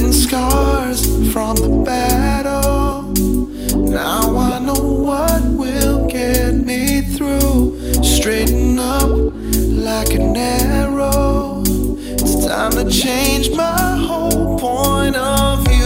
scars from the battle. Now I know what will get me through. Straighten up like an arrow. It's time to change my whole point of view.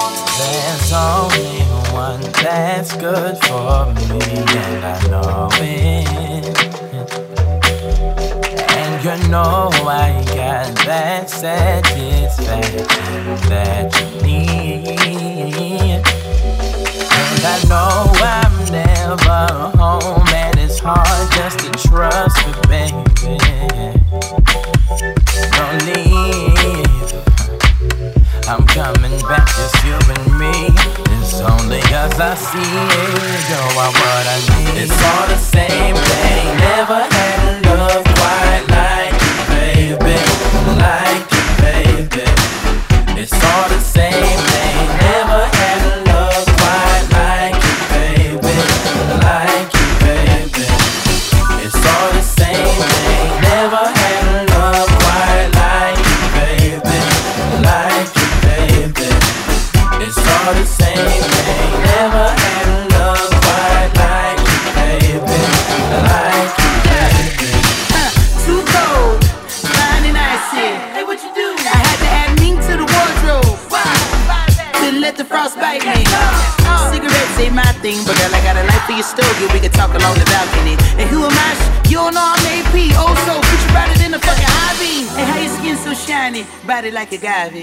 There's only one that's good for me, and I know it. And you know I got that satisfaction that you need. And I know I'm never home, and it's hard just to trust me, baby. No need. I'm coming back, just you and me. It's only 'cause I see it, you are what I need. It's all the same thing, never had love quite like you, baby. Like you, baby. It's all the same thing, never had love quite like you, baby. Like you, baby. It's all the same thing, never had love quite like you, baby. Like you, baby. It's all the same thing, never had love quite like you, baby. Like you, baby. Too cold, fine and icy. Hey, what you do? I had to add mink to the wardrobe. Couldn't let the frost bite me. Cigarettes ain't my thing, but girl, I got a light for your stogie. We can talk along the balcony. And who am I? You don't know I'm AP. Oh, so put you brighter than a fucking high beam. And how your skin so shiny, body like agave.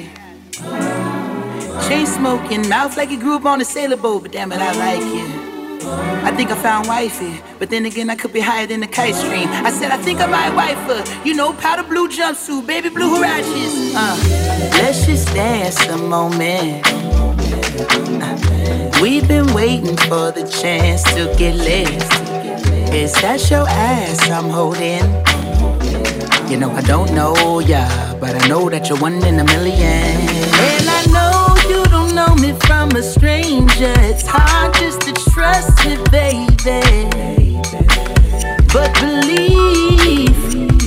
Chain smoking, mouth like you grew up on a sailboat, but damn it, I like you. I think I found wifey, but then again, I could be higher than the kite stream. I said I think I might wife her. You know, powder blue jumpsuit, baby blue huaraches. Let's just dance a moment. We've been waiting for the chance to get lit. Is that your ass I'm holding? You know I don't know ya, but I know that you're one in a million. And I know you don't know me from a stranger. It's hard just to trust me, baby. But believe,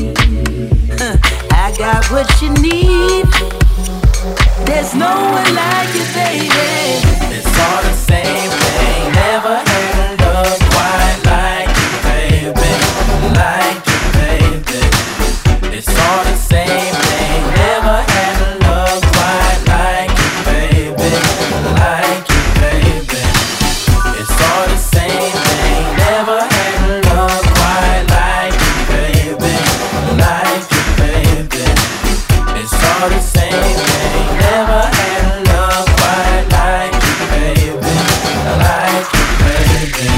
I got what you need. There's no one like you, baby. It's all the same thing, never had love quite like you, baby. Like you, baby. It's all the same thing, never had love quite like you, baby. Like you, baby. It's all the same thing, never had love quite like you, baby. Like you, baby. It's all the same thing, never had love quite like you, baby. Like you, baby.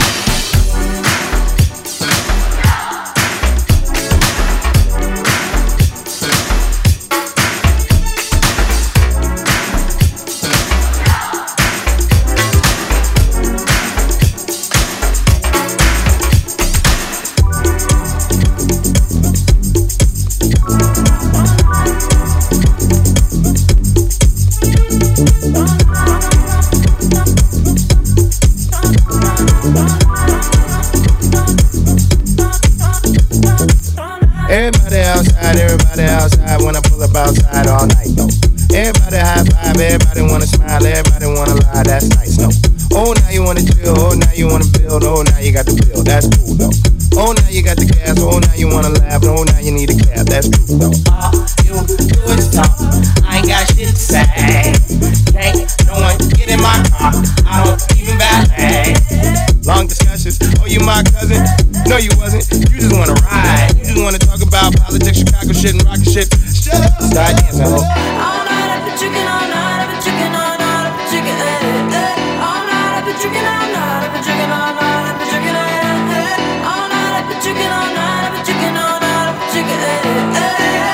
Everybody outside when I pull up outside all night though. Everybody high five, everybody wanna smile, everybody wanna lie, that's nice, no. Oh, now you wanna chill, oh, now you wanna build, oh, now you got the bill, that's cool though. Oh, now you got the gas, oh, now you wanna laugh, oh, now you need a cab, that's cool though. All you do is talk, I ain't got shit to say. Can't no one get in my car, I don't even valet. Long discussions, oh, you my cousin? No, you wasn't, you just wanna ride. You just wanna talk about politics, Chicago shit, and rocket shit. Shut up, start dancing, ho. All night I've been drinking, all night I've been drinking, all night I've been drinking, all night I've been drinking, all night I've been drinking, all night I've been drinking, all night I've been drinking, all night I've been drinking, all night I've been drinking,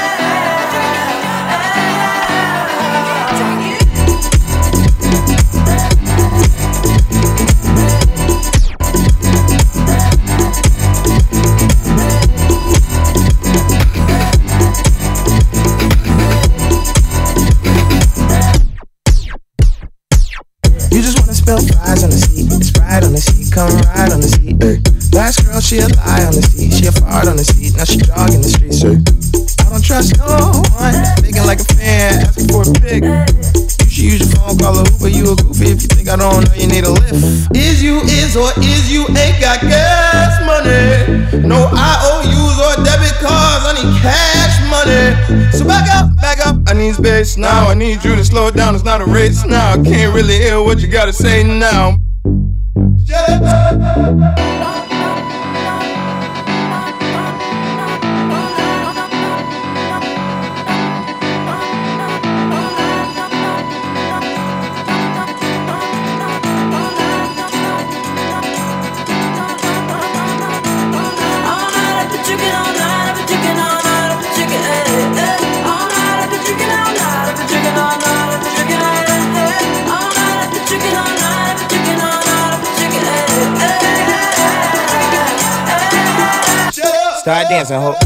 Spill fries on the seat, Sprite on the seat, come ride on the seat. Last girl, she a lie on the seat, she a fart on the seat, now she jogging the streets. I don't trust no one, thinking like a fan, asking for a pic. You should use your phone, call call a Hoover, you a goofy if you think I don't know you need a lift. Is you or is you ain't got gas money? No IOUs or debit cards, I need cash money. So back up, I need space now. I need you to slow it down, it's not a race now. I can't really hear what you gotta say now. Shut up. Start dancing, ho.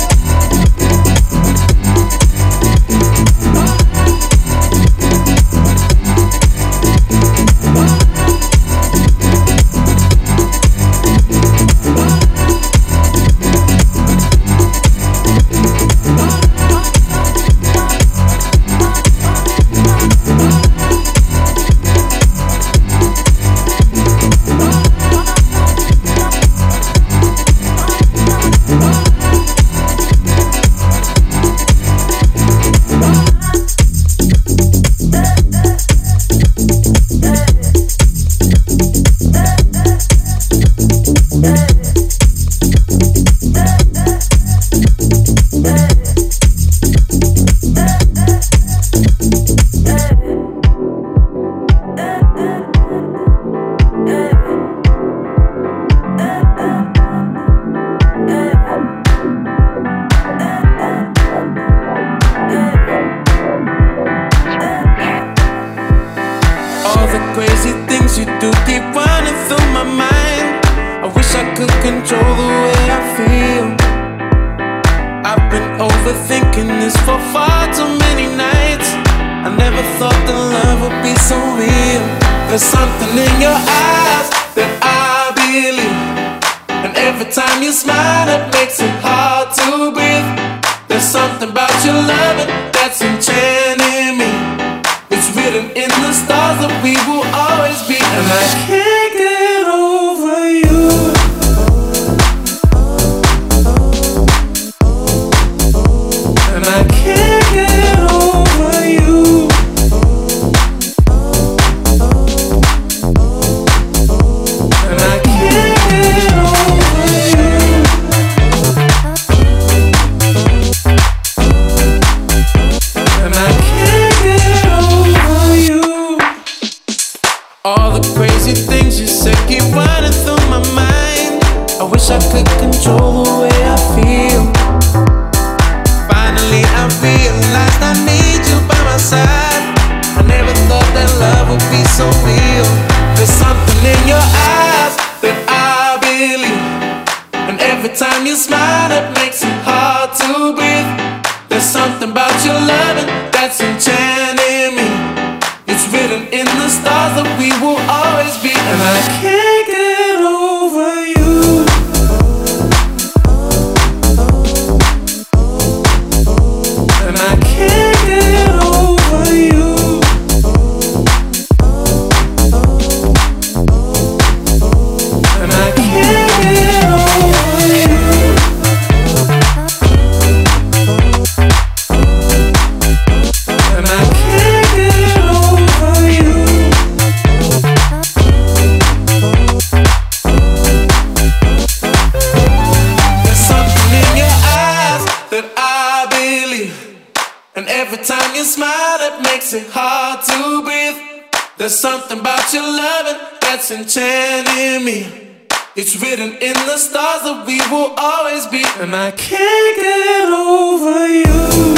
There's something about your loving that's enchanting me. It's written in the stars that we will always be, and I can't get over you.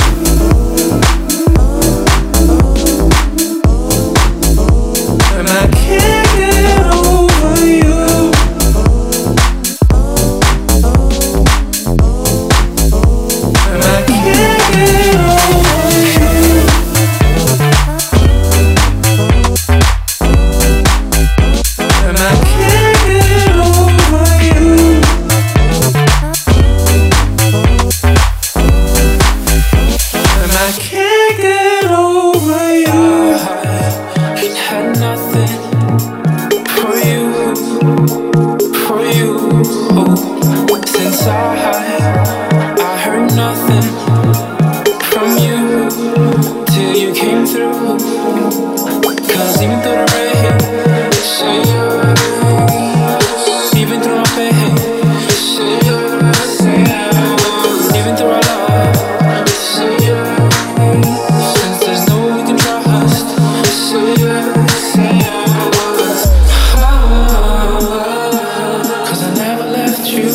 And I can't get over you. And I can't get over you. And I can't get over you. nothing for you. Since I heard nothing from you till you came through. 'Cause even through the rain, say yes. Even through my pain, say yes. Even through our love, say yes. Since there's no one we can trust, say yes. 'Cause I never left you.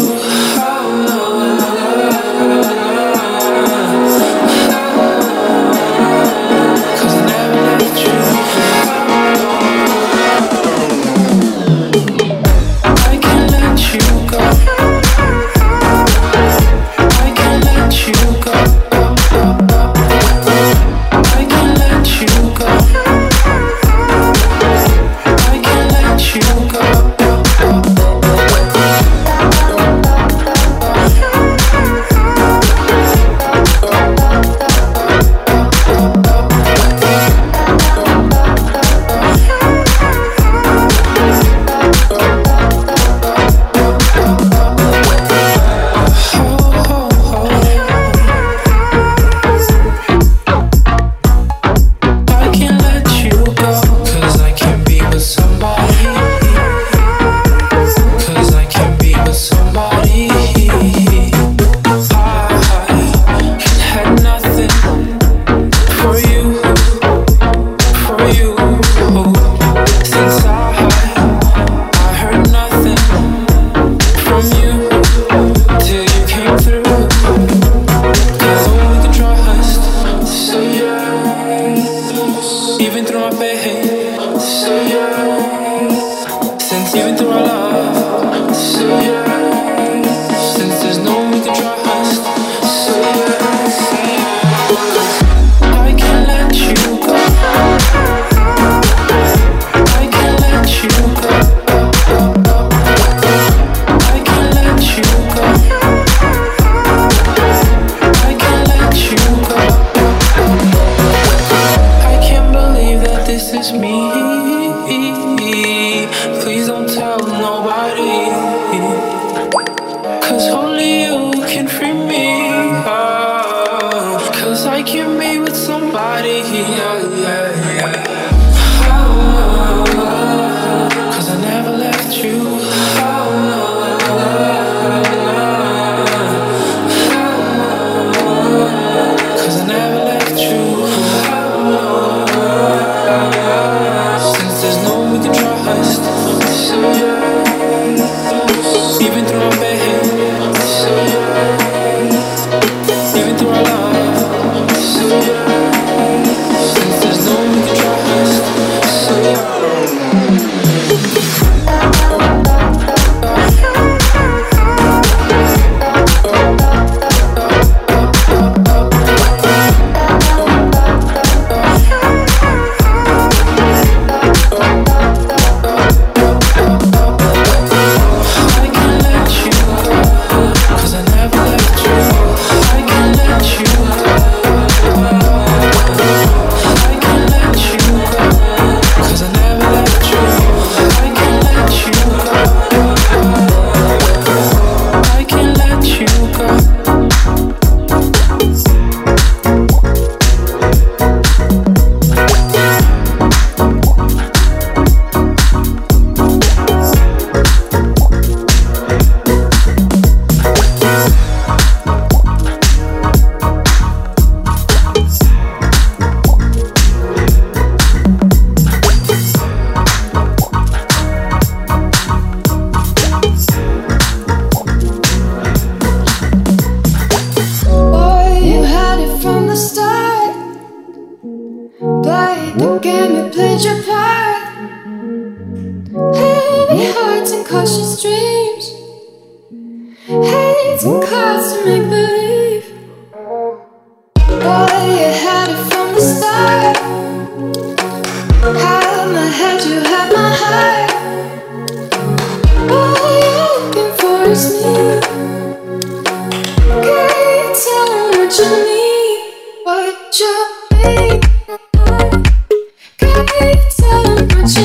What you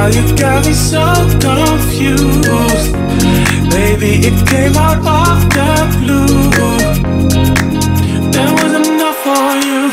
now you got me so confused. Baby, it came out of the blue. There was enough for you.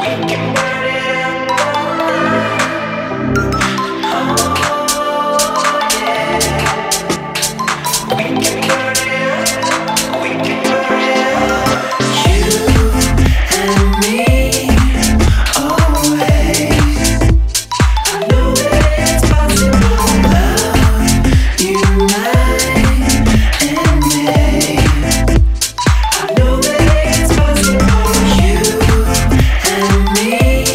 Me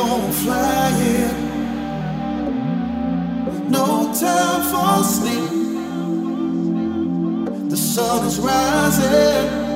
on flying. No time for sleep. The sun is rising.